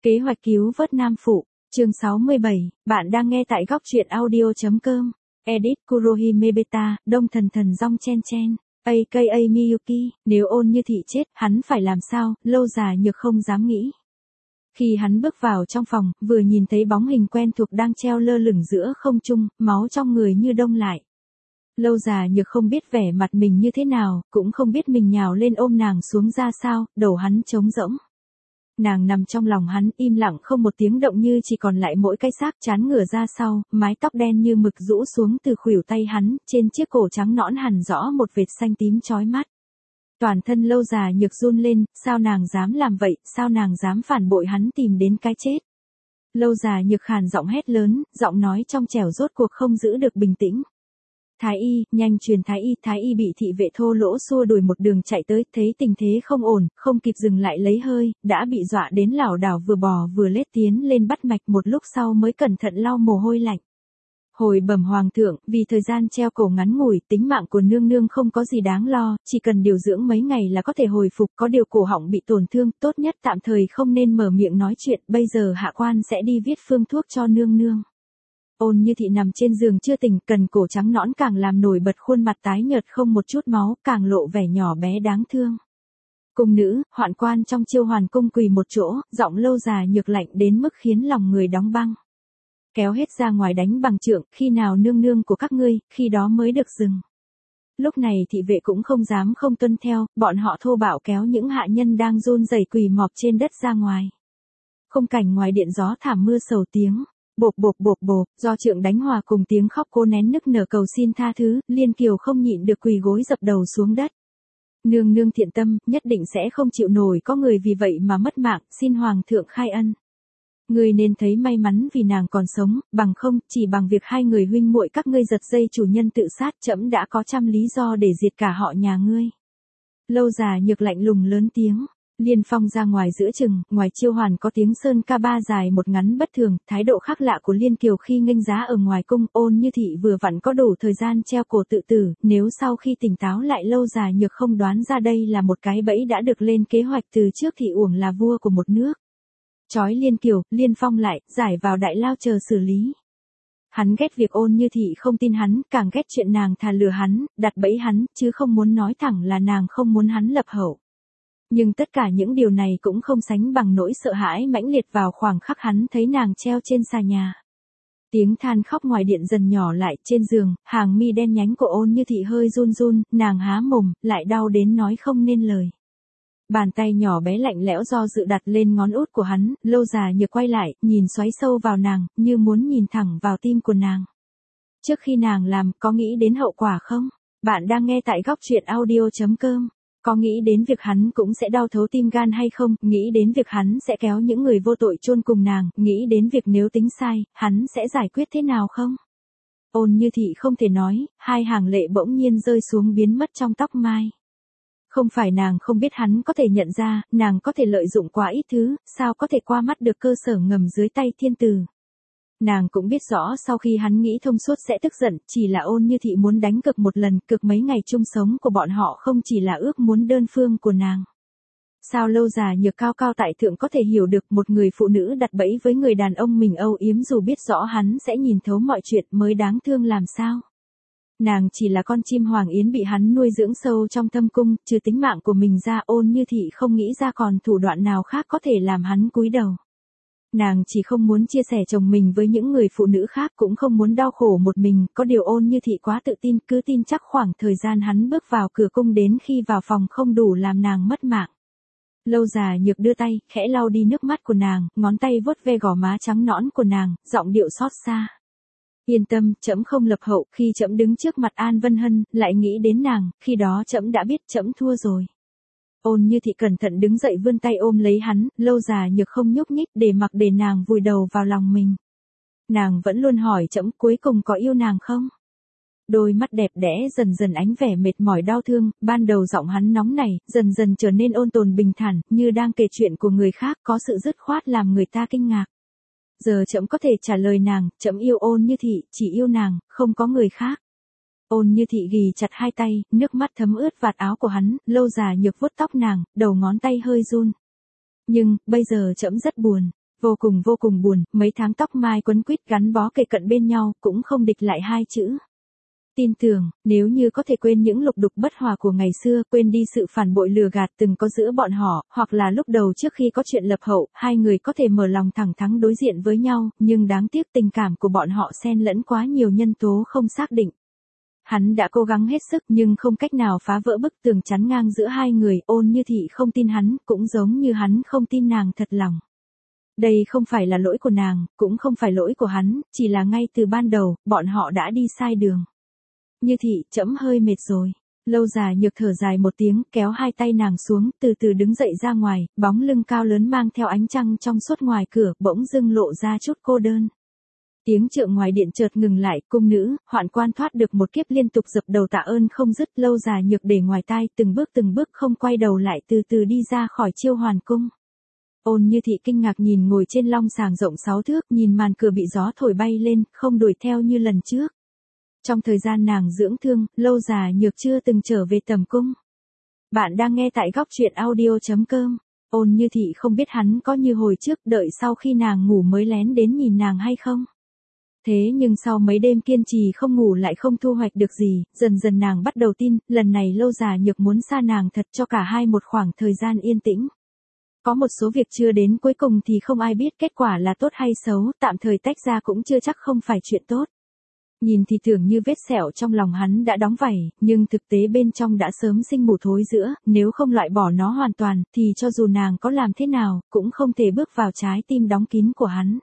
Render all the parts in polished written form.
Kế hoạch cứu vớt Nam Phụ, chương 67, bạn đang nghe tại góc truyện audio.com. Edit Kurohime Beta, Đông Thần Thần Rong Chen Chen, aka Miyuki, nếu Ôn Như Thị chết, hắn phải làm sao, Lâu Già Nhược không dám nghĩ. Khi hắn bước vào trong phòng, vừa nhìn thấy bóng hình quen thuộc đang treo lơ lửng giữa không trung, máu trong người như đông lại. Lâu Già Nhược không biết vẻ mặt mình như thế nào, cũng không biết mình nhào lên ôm nàng xuống ra sao, đầu hắn trống rỗng. Nàng nằm trong lòng hắn, im lặng không một tiếng động như chỉ còn lại mỗi cái xác chán ngửa ra sau, mái tóc đen như mực rũ xuống từ khuỷu tay hắn, trên chiếc cổ trắng nõn hằn rõ một vệt xanh tím chói mắt. Toàn thân Lâu Già Nhược run lên, sao nàng dám làm vậy, sao nàng dám phản bội hắn tìm đến cái chết. Lâu Già Nhược khàn giọng hét lớn, giọng nói trong trẻo rốt cuộc không giữ được bình tĩnh. Thái y, nhanh truyền Thái y bị thị vệ thô lỗ xua đuổi một đường chạy tới, thấy tình thế không ổn, không kịp dừng lại lấy hơi, đã bị dọa đến lảo đảo vừa bò vừa lết tiến lên bắt mạch, một lúc sau mới cẩn thận lau mồ hôi lạnh. Hồi bẩm hoàng thượng, vì thời gian treo cổ ngắn ngủi, tính mạng của nương nương không có gì đáng lo, chỉ cần điều dưỡng mấy ngày là có thể hồi phục, có điều cổ họng bị tổn thương, tốt nhất tạm thời không nên mở miệng nói chuyện, bây giờ hạ quan sẽ đi viết phương thuốc cho nương nương. Ôn Như Thị nằm trên giường chưa tỉnh, cần cổ trắng nõn càng làm nổi bật khuôn mặt tái nhợt không một chút máu, càng lộ vẻ nhỏ bé đáng thương. Cung nữ, hoạn quan trong Chiêu Hoàn cung quỳ một chỗ, giọng Lâu Già Nhược lạnh đến mức khiến lòng người đóng băng. Kéo hết ra ngoài đánh bằng trượng, khi nào nương nương của các ngươi, khi đó mới được dừng. Lúc này thị vệ cũng không dám không tuân theo, bọn họ thô bạo kéo những hạ nhân đang run rẩy quỳ mọp trên đất ra ngoài. Khung cảnh ngoài điện gió thảm mưa sầu tiếng. Bộp bộp bộp bộp, do trượng đánh hòa cùng tiếng khóc cô nén nức nở cầu xin tha thứ, Liên Kiều không nhịn được quỳ gối dập đầu xuống đất. Nương nương thiện tâm, nhất định sẽ không chịu nổi có người vì vậy mà mất mạng, xin hoàng thượng khai ân. Người nên thấy may mắn vì nàng còn sống, bằng không, chỉ bằng việc hai người huynh muội các ngươi giật dây chủ nhân tự sát, trẫm đã có trăm lý do để diệt cả họ nhà ngươi. Lâu Già Nhược lạnh lùng lớn tiếng. Liên Phong ra ngoài giữa chừng, ngoài Chiêu Hoàn có tiếng sơn ca ba dài một ngắn bất thường, thái độ khác lạ của Liên Kiều khi nghênh giá ở ngoài cung. Ôn Như Thị vừa vặn có đủ thời gian treo cổ tự tử, nếu sau khi tỉnh táo lại Lâu Già Nhược không đoán ra đây là một cái bẫy đã được lên kế hoạch từ trước thì uổng là vua của một nước. Chói Liên Kiều, Liên Phong lại, giải vào đại lao chờ xử lý. Hắn ghét việc Ôn Như Thị không tin hắn, càng ghét chuyện nàng thà lừa hắn, đặt bẫy hắn, chứ không muốn nói thẳng là nàng không muốn hắn lập hậu. Nhưng tất cả những điều này cũng không sánh bằng nỗi sợ hãi mãnh liệt vào khoảng khắc hắn thấy nàng treo trên xà nhà. Tiếng than khóc ngoài điện dần nhỏ lại, trên giường, hàng mi đen nhánh của Ôn Như Thị hơi run run, nàng há mồm, lại đau đến nói không nên lời. Bàn tay nhỏ bé lạnh lẽo do dự đặt lên ngón út của hắn, Lâu Già Nhược quay lại, nhìn xoáy sâu vào nàng, như muốn nhìn thẳng vào tim của nàng. Trước khi nàng làm, có nghĩ đến hậu quả không? Bạn đang nghe tại góc truyện audio.com. Có nghĩ đến việc hắn cũng sẽ đau thấu tim gan hay không, nghĩ đến việc hắn sẽ kéo những người vô tội chôn cùng nàng, nghĩ đến việc nếu tính sai, hắn sẽ giải quyết thế nào không? Ôn Như Thị không thể nói, hai hàng lệ bỗng nhiên rơi xuống biến mất trong tóc mai. Không phải nàng không biết hắn có thể nhận ra, nàng có thể lợi dụng quá ít thứ, sao có thể qua mắt được cơ sở ngầm dưới tay thiên tử. Nàng cũng biết rõ sau khi hắn nghĩ thông suốt sẽ tức giận, chỉ là Ôn Như Thị muốn đánh cược một lần, cược mấy ngày chung sống của bọn họ không chỉ là ước muốn đơn phương của nàng. Sao Lâu Già Nhược cao cao tại thượng có thể hiểu được một người phụ nữ đặt bẫy với người đàn ông mình âu yếm dù biết rõ hắn sẽ nhìn thấu mọi chuyện mới đáng thương làm sao. Nàng chỉ là con chim hoàng yến bị hắn nuôi dưỡng sâu trong thâm cung, trừ tính mạng của mình ra Ôn Như Thị không nghĩ ra còn thủ đoạn nào khác có thể làm hắn cúi đầu. Nàng chỉ không muốn chia sẻ chồng mình với những người phụ nữ khác, cũng không muốn đau khổ một mình, có điều Ôn Như Thị quá tự tin, cứ tin chắc khoảng thời gian hắn bước vào cửa cung đến khi vào phòng không đủ làm nàng mất mạng. Lâu Già Nhược đưa tay, khẽ lau đi nước mắt của nàng, ngón tay vuốt ve gò má trắng nõn của nàng, giọng điệu xót xa. Yên tâm, trẫm không lập hậu, khi trẫm đứng trước mặt An Vân Hân, lại nghĩ đến nàng, khi đó trẫm đã biết trẫm thua rồi. Ôn Như Thị cẩn thận đứng dậy vươn tay ôm lấy hắn, Lâu Già Nhược không nhúc nhích để mặc để nàng vùi đầu vào lòng mình. Nàng vẫn luôn hỏi trẫm cuối cùng có yêu nàng không? Đôi mắt đẹp đẽ dần dần ánh vẻ mệt mỏi đau thương, ban đầu giọng hắn nóng nảy, dần dần trở nên ôn tồn bình thản, như đang kể chuyện của người khác, có sự dứt khoát làm người ta kinh ngạc. Giờ trẫm có thể trả lời nàng, trẫm yêu Ôn Như Thị, chỉ yêu nàng, không có người khác. Ôn Như Thị ghì chặt hai tay, nước mắt thấm ướt vạt áo của hắn, Lâu Già Nhược vuốt tóc nàng, đầu ngón tay hơi run. Nhưng, bây giờ trẫm rất buồn. vô cùng buồn, mấy tháng tóc mai quấn quýt gắn bó kề cận bên nhau, cũng không địch lại hai chữ. Tin tưởng, nếu như có thể quên những lục đục bất hòa của ngày xưa, quên đi sự phản bội lừa gạt từng có giữa bọn họ, hoặc là lúc đầu trước khi có chuyện lập hậu, hai người có thể mở lòng thẳng thắn đối diện với nhau, nhưng đáng tiếc tình cảm của bọn họ xen lẫn quá nhiều nhân tố không xác định. Hắn đã cố gắng hết sức nhưng không cách nào phá vỡ bức tường chắn ngang giữa hai người. Ôn Như Thị không tin hắn, cũng giống như hắn không tin nàng thật lòng. Đây không phải là lỗi của nàng, cũng không phải lỗi của hắn, chỉ là ngay từ ban đầu, bọn họ đã đi sai đường. Như Thị, trẫm hơi mệt rồi. Lâu Già Nhược thở dài một tiếng, kéo hai tay nàng xuống, từ từ đứng dậy ra ngoài, bóng lưng cao lớn mang theo ánh trăng trong suốt ngoài cửa, bỗng dưng lộ ra chút cô đơn. Tiếng trượng ngoài điện chợt ngừng lại, cung nữ, hoạn quan thoát được một kiếp liên tục dập đầu tạ ơn không dứt. Lâu Già Nhược để ngoài tai, từng bước không quay đầu lại, từ từ đi ra khỏi Chiêu Hoàn cung. Ôn Như Thị kinh ngạc nhìn ngồi trên long sàng rộng 6 thước, nhìn màn cửa bị gió thổi bay lên, không đuổi theo như lần trước. Trong thời gian nàng dưỡng thương, Lâu Già Nhược chưa từng trở về tầm cung. Bạn đang nghe tại góc truyện audio.com. Ôn Như Thị không biết hắn có như hồi trước đợi sau khi nàng ngủ mới lén đến nhìn nàng hay không. Thế nhưng sau mấy đêm kiên trì không ngủ lại không thu hoạch được gì, dần dần nàng bắt đầu tin, lần này Lâu Già Nhược muốn xa nàng thật, cho cả hai một khoảng thời gian yên tĩnh. Có một số việc chưa đến cuối cùng thì không ai biết kết quả là tốt hay xấu, tạm thời tách ra cũng chưa chắc không phải chuyện tốt. Nhìn thì tưởng như vết sẹo trong lòng hắn đã đóng vảy, nhưng thực tế bên trong đã sớm sinh mủ thối rữa, nếu không loại bỏ nó hoàn toàn, thì cho dù nàng có làm thế nào, cũng không thể bước vào trái tim đóng kín của hắn.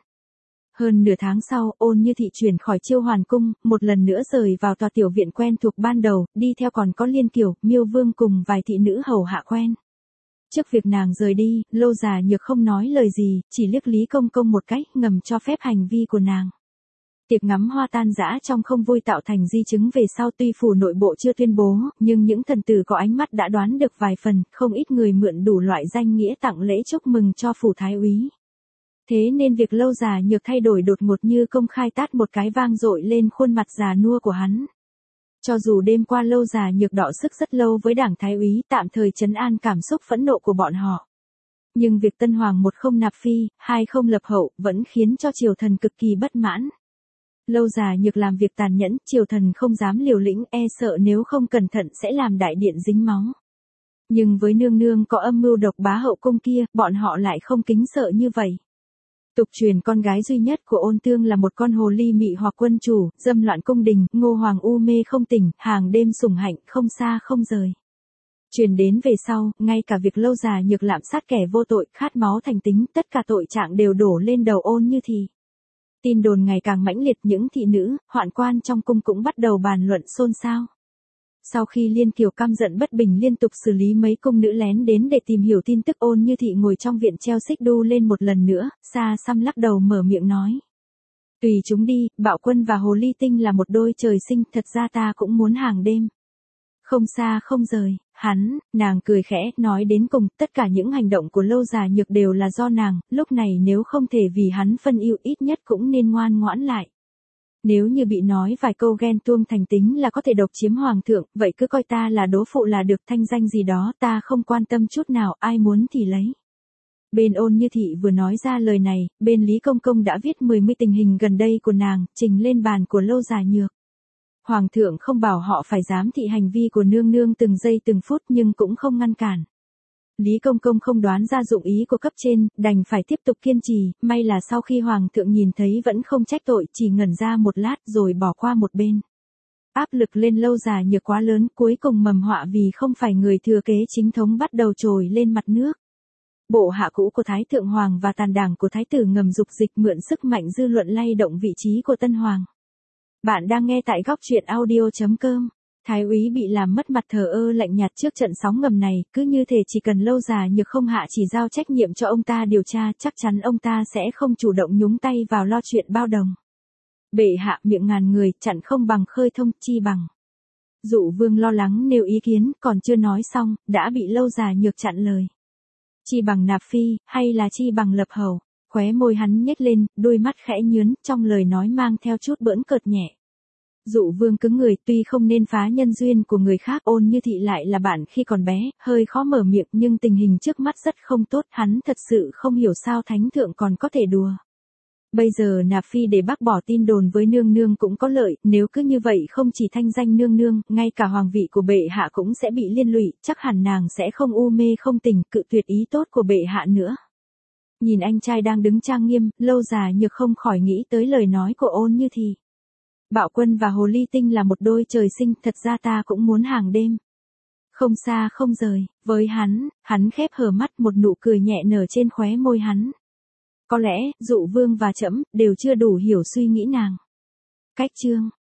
Hơn nửa tháng sau, Ôn Như Thị chuyển khỏi Chiêu Hoàn cung, một lần nữa rời vào tòa tiểu viện quen thuộc ban đầu, đi theo còn có Liên Kiều, Miêu Vương cùng vài thị nữ hầu hạ quen. Trước việc nàng rời đi, Lâu Già Nhược không nói lời gì, chỉ liếc Lý Công Công một cách, ngầm cho phép hành vi của nàng. Tiệc ngắm hoa tan rã trong không vui tạo thành di chứng về sau, tuy phủ nội bộ chưa tuyên bố, nhưng những thần tử có ánh mắt đã đoán được vài phần, không ít người mượn đủ loại danh nghĩa tặng lễ chúc mừng cho phủ thái úy. Thế nên việc Lâu Già Nhược thay đổi đột ngột như công khai tát một cái vang dội lên khuôn mặt già nua của hắn. Cho dù đêm qua Lâu Già Nhược đọ sức rất lâu với đảng thái úy, tạm thời trấn an cảm xúc phẫn nộ của bọn họ. Nhưng việc Tân Hoàng một không nạp phi, hai không lập hậu, vẫn khiến cho triều thần cực kỳ bất mãn. Lâu Già Nhược làm việc tàn nhẫn, triều thần không dám liều lĩnh, e sợ nếu không cẩn thận sẽ làm đại điện dính máu. Nhưng với nương nương có âm mưu độc bá hậu cung kia, bọn họ lại không kính sợ như vậy. Tục truyền con gái duy nhất của Ôn Tương là một con hồ ly mị hoặc quân chủ, dâm loạn cung đình, Ngô Hoàng u mê không tỉnh, hàng đêm sủng hạnh, không xa không rời. Truyền đến về sau, ngay cả việc Lâu Già Nhược lạm sát kẻ vô tội, khát máu thành tính, tất cả tội trạng đều đổ lên đầu Ôn Như Thị. Tin đồn ngày càng mãnh liệt, những thị nữ, hoạn quan trong cung cũng bắt đầu bàn luận xôn xao. Sau khi Liên Kiều căm giận bất bình liên tục xử lý mấy cung nữ lén đến để tìm hiểu tin tức, Ôn Như Thị ngồi trong viện treo xích đu lên một lần nữa, xa xăm lắc đầu mở miệng nói. Tùy chúng đi, Bạo Quân và Hồ Ly Tinh là một đôi trời sinh, thật ra ta cũng muốn hàng đêm. Không xa không rời, nàng cười khẽ, nói đến cùng, tất cả những hành động của Lâu Già Nhược đều là do nàng, lúc này nếu không thể vì hắn phân ưu ít nhất cũng nên ngoan ngoãn lại. Nếu như bị nói vài câu ghen tuông thành tính là có thể độc chiếm hoàng thượng, vậy cứ coi ta là đố phụ là được, thanh danh gì đó ta không quan tâm chút nào, ai muốn thì lấy. Bên Ôn Như Thị vừa nói ra lời này, bên Lý Công Công đã viết 10 tình hình gần đây của nàng, trình lên bàn của Lâu Già Nhược. Hoàng thượng không bảo họ phải giám thị hành vi của nương nương từng giây từng phút nhưng cũng không ngăn cản. Lý Công Công không đoán ra dụng ý của cấp trên, đành phải tiếp tục kiên trì, may là sau khi Hoàng thượng nhìn thấy vẫn không trách tội, chỉ ngẩn ra một lát rồi bỏ qua một bên. Áp lực lên Lâu Già Nhược quá lớn, cuối cùng mầm họa vì không phải người thừa kế chính thống bắt đầu trồi lên mặt nước. Bộ hạ cũ của Thái Thượng Hoàng và tàn đảng của Thái tử ngầm dục dịch mượn sức mạnh dư luận lay động vị trí của Tân Hoàng. Bạn đang nghe tại góc truyện audio.com. Thái úy bị làm mất mặt thờ ơ lạnh nhạt trước trận sóng ngầm này, cứ như thể chỉ cần Lâu Già Nhược không hạ chỉ giao trách nhiệm cho ông ta điều tra, chắc chắn ông ta sẽ không chủ động nhúng tay vào lo chuyện bao đồng. Bệ hạ, miệng ngàn người, chặn không bằng khơi thông, chi bằng. Dụ Vương lo lắng nêu ý kiến, còn chưa nói xong, đã bị Lâu Già Nhược chặn lời. Chi bằng nạp phi, hay là chi bằng lập hầu? Khóe môi hắn nhếch lên, đôi mắt khẽ nhướn, trong lời nói mang theo chút bỡn cợt nhẹ. Dụ vương cứng người, tuy không nên phá nhân duyên của người khác, Ôn Như Thị lại là bạn khi còn bé, hơi khó mở miệng, nhưng tình hình trước mắt rất không tốt, hắn thật sự không hiểu sao thánh thượng còn có thể đùa. Bây giờ nạp phi để bác bỏ tin đồn với nương nương cũng có lợi, nếu cứ như vậy không chỉ thanh danh nương nương, ngay cả hoàng vị của bệ hạ cũng sẽ bị liên lụy, chắc hẳn nàng sẽ không u mê không tỉnh, cự tuyệt ý tốt của bệ hạ nữa. Nhìn anh trai đang đứng trang nghiêm, Lâu Già Nhược không khỏi nghĩ tới lời nói của Ôn Như Thị. Bạo Quân và Hồ Ly Tinh là một đôi trời sinh, thật ra ta cũng muốn hàng đêm. Không xa không rời, với hắn khép hờ mắt, một nụ cười nhẹ nở trên khóe môi hắn. Có lẽ, Dụ Vương và trẫm đều chưa đủ hiểu suy nghĩ nàng. Cách chương